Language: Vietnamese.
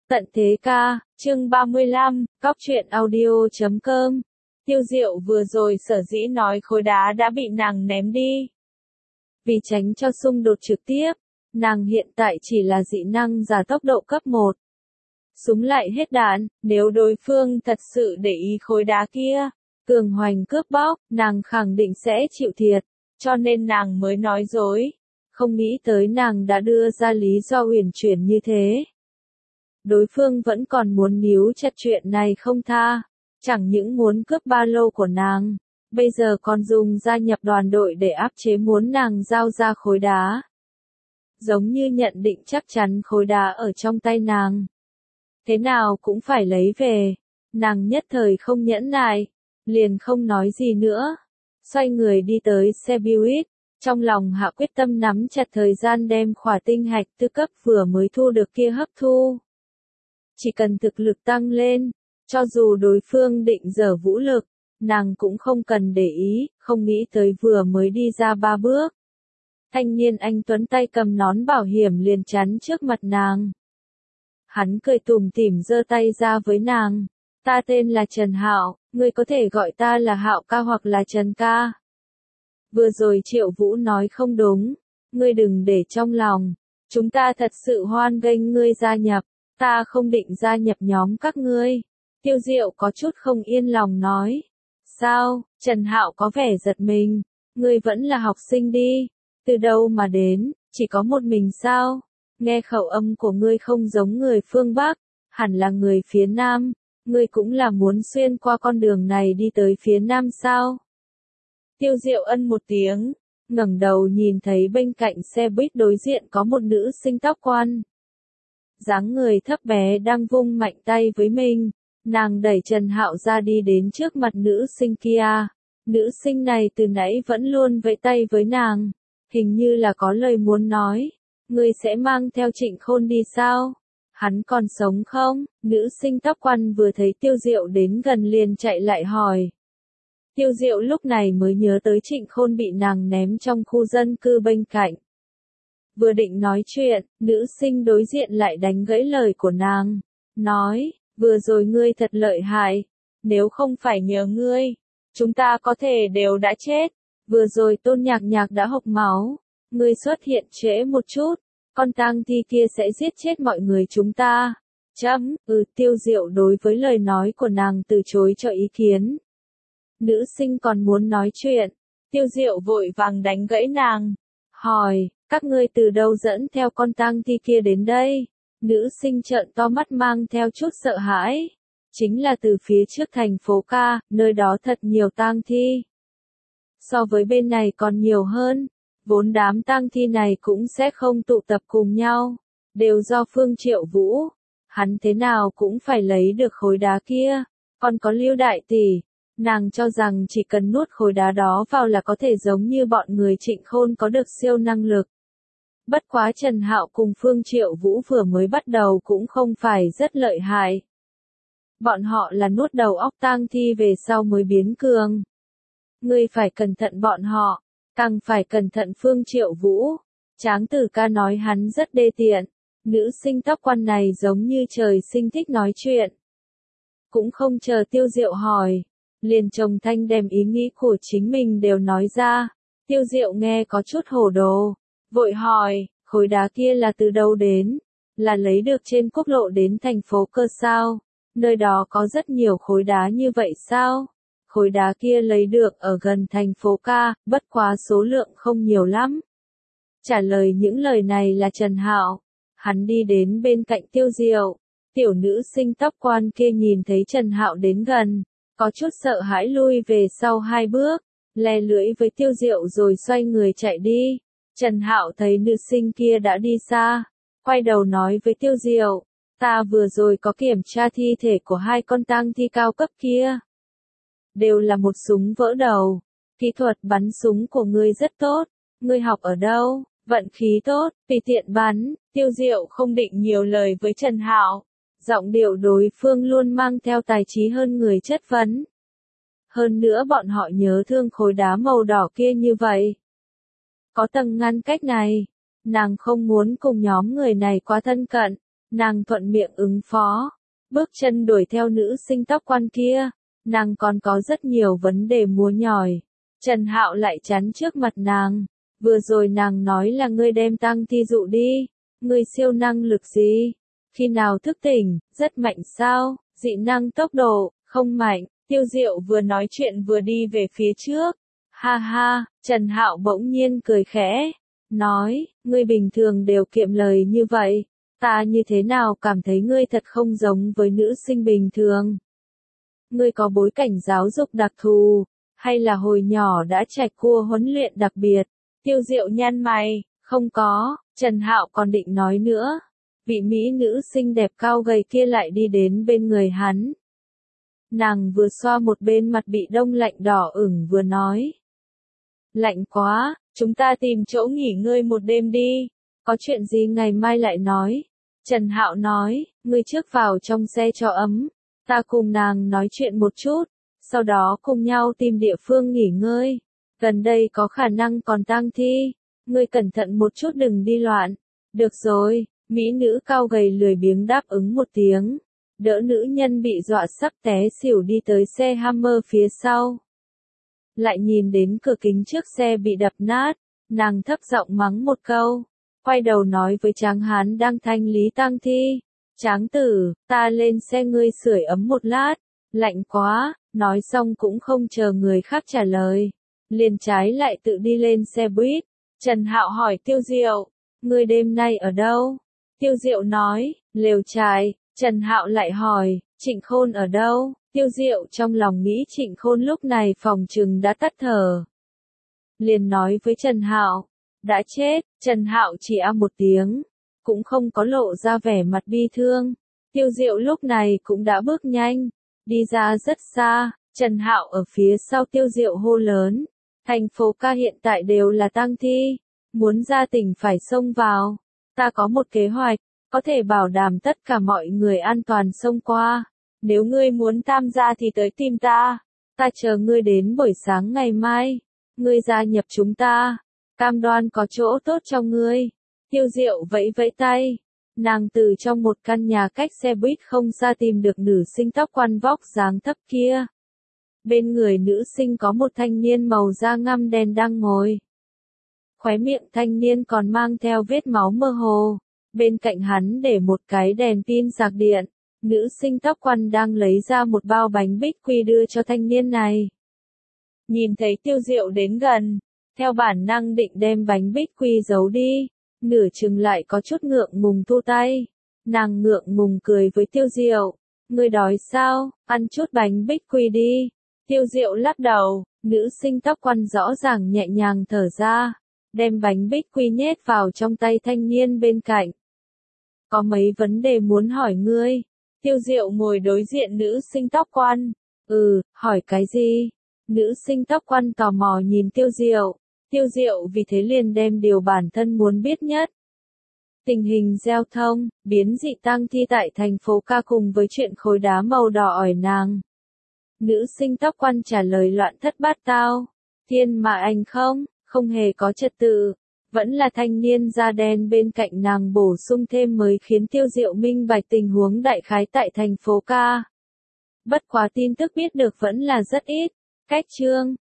Tận thế ca, chương 35, cóc truyện audio.com. Tiêu Diệu vừa rồi sở dĩ nói khối đá đã bị nàng ném đi. Vì tránh cho xung đột trực tiếp, nàng hiện tại chỉ là dị năng giả tốc độ cấp 1. Súng lại hết đạn, nếu đối phương thật sự để ý khối đá kia, cường hoành cướp bóc, nàng khẳng định sẽ chịu thiệt, cho nên nàng mới nói dối. Không nghĩ tới nàng đã đưa ra lý do uyển chuyển như thế. Đối phương vẫn còn muốn níu chặt chuyện này không tha, chẳng những muốn cướp ba lô của nàng, bây giờ còn dùng gia nhập đoàn đội để áp chế muốn nàng giao ra khối đá. Giống như nhận định chắc chắn khối đá ở trong tay nàng. Thế nào cũng phải lấy về, nàng nhất thời không nhẫn nại, liền không nói gì nữa. Xoay người đi tới xe buýt, trong lòng hạ quyết tâm nắm chặt thời gian đem khỏa tinh hạch tư cấp vừa mới thu được kia hấp thu. Chỉ cần thực lực tăng lên, cho dù đối phương định giở vũ lực, nàng cũng không cần để ý, không nghĩ tới vừa mới đi ra 3 bước. Thanh niên anh tuấn tay cầm nón bảo hiểm liền chắn trước mặt nàng. Hắn cười tủm tỉm giơ tay ra với nàng. Ta tên là Trần Hạo, ngươi có thể gọi ta là Hạo ca hoặc là Trần ca. Vừa rồi Triệu Vũ nói không đúng, ngươi đừng để trong lòng, chúng ta thật sự hoan nghênh ngươi gia nhập. Ta không định gia nhập nhóm các ngươi. Tiêu Diệu có chút không yên lòng nói. Sao? Trần Hạo có vẻ giật mình. Ngươi vẫn là học sinh đi. Từ đâu mà đến? Chỉ có một mình sao? Nghe khẩu âm của ngươi không giống người phương Bắc, hẳn là người phía Nam. Ngươi cũng là muốn xuyên qua con đường này đi tới phía Nam sao? Tiêu Diệu ân một tiếng, ngẩng đầu nhìn thấy bên cạnh xe buýt đối diện có một nữ sinh tóc quan. Dáng người thấp bé đang vung mạnh tay với mình, nàng đẩy Trần Hạo ra đi đến trước mặt nữ sinh kia. Nữ sinh này từ nãy vẫn luôn vẫy tay với nàng, hình như là có lời muốn nói. Ngươi sẽ mang theo Trịnh Khôn đi sao? Hắn còn sống không? Nữ sinh tóc quan vừa thấy Tiêu Diệu đến gần liền chạy lại hỏi. Tiêu Diệu lúc này mới nhớ tới Trịnh Khôn bị nàng ném trong khu dân cư bên cạnh. Vừa định nói chuyện, nữ sinh đối diện lại đánh gãy lời của nàng. Nói, vừa rồi ngươi thật lợi hại. Nếu không phải nhờ ngươi, chúng ta có thể đều đã chết. Vừa rồi Tôn Nhạc Nhạc đã hộc máu. Ngươi xuất hiện trễ một chút, con tang thi kia sẽ giết chết mọi người chúng ta. Tiêu Diệu đối với lời nói của nàng từ chối cho ý kiến. Nữ sinh còn muốn nói chuyện, Tiêu Diệu vội vàng đánh gãy nàng. Hỏi, các ngươi từ đâu dẫn theo con tang thi kia đến đây? Nữ sinh trợn to mắt mang theo chút sợ hãi. Chính là từ phía trước thành phố ca, nơi đó thật nhiều tang thi. So với bên này còn nhiều hơn, vốn đám tang thi này cũng sẽ không tụ tập cùng nhau, đều do Phương Triệu Vũ. Hắn thế nào cũng phải lấy được khối đá kia, còn có Lưu đại tỷ. Nàng cho rằng chỉ cần nuốt khối đá đó vào là có thể giống như bọn người Trịnh Khôn có được siêu năng lực. Bất quá Trần Hạo cùng Phương Triệu Vũ vừa mới bắt đầu cũng không phải rất lợi hại. Bọn họ là nuốt đầu óc tang thi về sau mới biến cường. Ngươi phải cẩn thận bọn họ, càng phải cẩn thận Phương Triệu Vũ. Tráng tử ca nói hắn rất đê tiện. Nữ sinh tóc quan này giống như trời sinh thích nói chuyện. Cũng không chờ Tiêu Diệu hỏi, liền chồng thanh đem ý nghĩ của chính mình đều nói ra. Tiêu Diệu nghe có chút hồ đồ, vội hỏi, khối đá kia là từ đâu đến? Là lấy được trên quốc lộ đến thành phố cơ sao? Nơi đó có rất nhiều khối đá như vậy sao? Khối đá kia lấy được ở gần thành phố ca, bất quá số lượng không nhiều lắm. Trả lời những lời này là Trần Hạo. Hắn đi đến bên cạnh Tiêu Diệu. Tiểu nữ sinh tóc quan kia nhìn thấy Trần Hạo đến gần, có chút sợ hãi lui về sau 2 bước, le lưỡi với Tiêu Diệu rồi xoay người chạy đi. Trần Hạo thấy nữ sinh kia đã đi xa, quay đầu nói với Tiêu Diệu, ta vừa rồi có kiểm tra thi thể của 2 con tang thi cao cấp kia. Đều là một súng vỡ đầu, kỹ thuật bắn súng của ngươi rất tốt, ngươi học ở đâu? Vận khí tốt, tùy tiện bắn. Tiêu Diệu không định nhiều lời với Trần Hạo, giọng điệu đối phương luôn mang theo tài trí hơn người chất vấn. Hơn nữa bọn họ nhớ thương khối đá màu đỏ kia như vậy. Có tầng ngăn cách này, nàng không muốn cùng nhóm người này quá thân cận, Nàng thuận miệng ứng phó, bước chân đuổi theo nữ sinh tóc quan kia, nàng còn có rất nhiều vấn đề múa nhỏi. Trần Hạo lại chắn trước mặt nàng, vừa rồi nàng nói là ngươi đem Tang Thi dụ đi, ngươi siêu năng lực gì? Khi nào thức tỉnh, rất mạnh sao? Dị năng tốc độ, không mạnh. Tiêu Diệu vừa nói chuyện vừa đi về phía trước. Ha ha, Trần Hạo bỗng nhiên cười khẽ, nói, ngươi bình thường đều kiệm lời như vậy, ta như thế nào cảm thấy ngươi thật không giống với nữ sinh bình thường. Ngươi có bối cảnh giáo dục đặc thù, hay là hồi nhỏ đã trải qua huấn luyện đặc biệt? Tiêu Diệu nhăn mày, không có. Trần Hạo còn định nói nữa. Vị mỹ nữ xinh đẹp cao gầy kia lại đi đến bên người hắn. Nàng vừa xoa một bên mặt bị đông lạnh đỏ ửng vừa nói. Lạnh quá, chúng ta tìm chỗ nghỉ ngơi một đêm đi. Có chuyện gì ngày mai lại nói. Trần Hạo nói, ngươi trước vào trong xe cho ấm. Ta cùng nàng nói chuyện một chút. Sau đó cùng nhau tìm địa phương nghỉ ngơi. Gần đây có khả năng còn tang thi. Ngươi cẩn thận một chút đừng đi loạn. Được rồi, mỹ nữ cao gầy lười biếng đáp ứng một tiếng. Đỡ nữ nhân bị dọa sắp té xỉu đi tới xe Hammer phía sau. Lại nhìn đến cửa kính trước xe bị đập nát, nàng thấp giọng mắng một câu. Quay đầu nói với Tráng Hán đang thanh lý tang thi. Tráng tử, ta lên xe ngươi sưởi ấm một lát. Lạnh quá, nói xong cũng không chờ người khác trả lời. Liền trái lại tự đi lên xe buýt. Trần Hạo hỏi Tiêu Diệu, ngươi đêm nay ở đâu? Tiêu Diệu nói, lều trại. Trần Hạo lại hỏi, Trịnh Khôn ở đâu? Tiêu Diệu trong lòng nghĩ Trịnh Khôn lúc này phòng trừng đã tắt thở. Liền nói với Trần Hạo, đã chết. Trần Hạo chỉ một tiếng, cũng không có lộ ra vẻ mặt bi thương. Tiêu Diệu lúc này cũng đã bước nhanh, đi ra rất xa. Trần Hạo ở phía sau Tiêu Diệu hô lớn, thành phố ca hiện tại đều là tang thi, muốn ra tỉnh phải xông vào. Ta có một kế hoạch, có thể bảo đảm tất cả mọi người an toàn xông qua. Nếu ngươi muốn tham gia thì tới tìm ta. Ta chờ ngươi đến buổi sáng ngày mai. Ngươi gia nhập chúng ta. Cam đoan có chỗ tốt cho ngươi. Tiêu Diệu vẫy vẫy tay. Nàng từ trong một căn nhà cách xe buýt không xa tìm được nữ sinh tóc quan vóc dáng thấp kia. Bên người nữ sinh có một thanh niên màu da ngăm đen đang ngồi. Khóe miệng thanh niên còn mang theo vết máu mơ hồ. Bên cạnh hắn để một cái đèn pin sạc điện. Nữ sinh tóc quăn đang lấy ra một bao bánh bích quy đưa cho thanh niên này. Nhìn thấy Tiêu Diệu đến gần, theo bản năng định đem bánh bích quy giấu đi, nửa chừng lại có chút ngượng ngùng thu tay. Nàng ngượng ngùng cười với Tiêu Diệu, ngươi đói sao, ăn chút bánh bích quy đi. Tiêu Diệu lắc đầu, nữ sinh tóc quăn rõ ràng nhẹ nhàng thở ra, đem bánh bích quy nhét vào trong tay thanh niên bên cạnh. Có mấy vấn đề muốn hỏi ngươi. Tiêu Diệu ngồi đối diện nữ sinh tóc quăn. Hỏi cái gì? Nữ sinh tóc quăn tò mò nhìn Tiêu Diệu. Tiêu Diệu vì thế liền đem điều bản thân muốn biết nhất. Tình hình giao thông, biến dị tang thi tại thành phố ca cùng với chuyện khối đá màu đỏ ỏi nàng. Nữ sinh tóc quăn trả lời loạn thất bát tao. Thiên mà anh không hề có trật tự. Vẫn là thanh niên da đen bên cạnh nàng bổ sung thêm mới khiến Tiêu Diệu minh bạch tình huống đại khái tại thành phố ca. Bất quá tin tức biết được vẫn là rất ít. Cách chương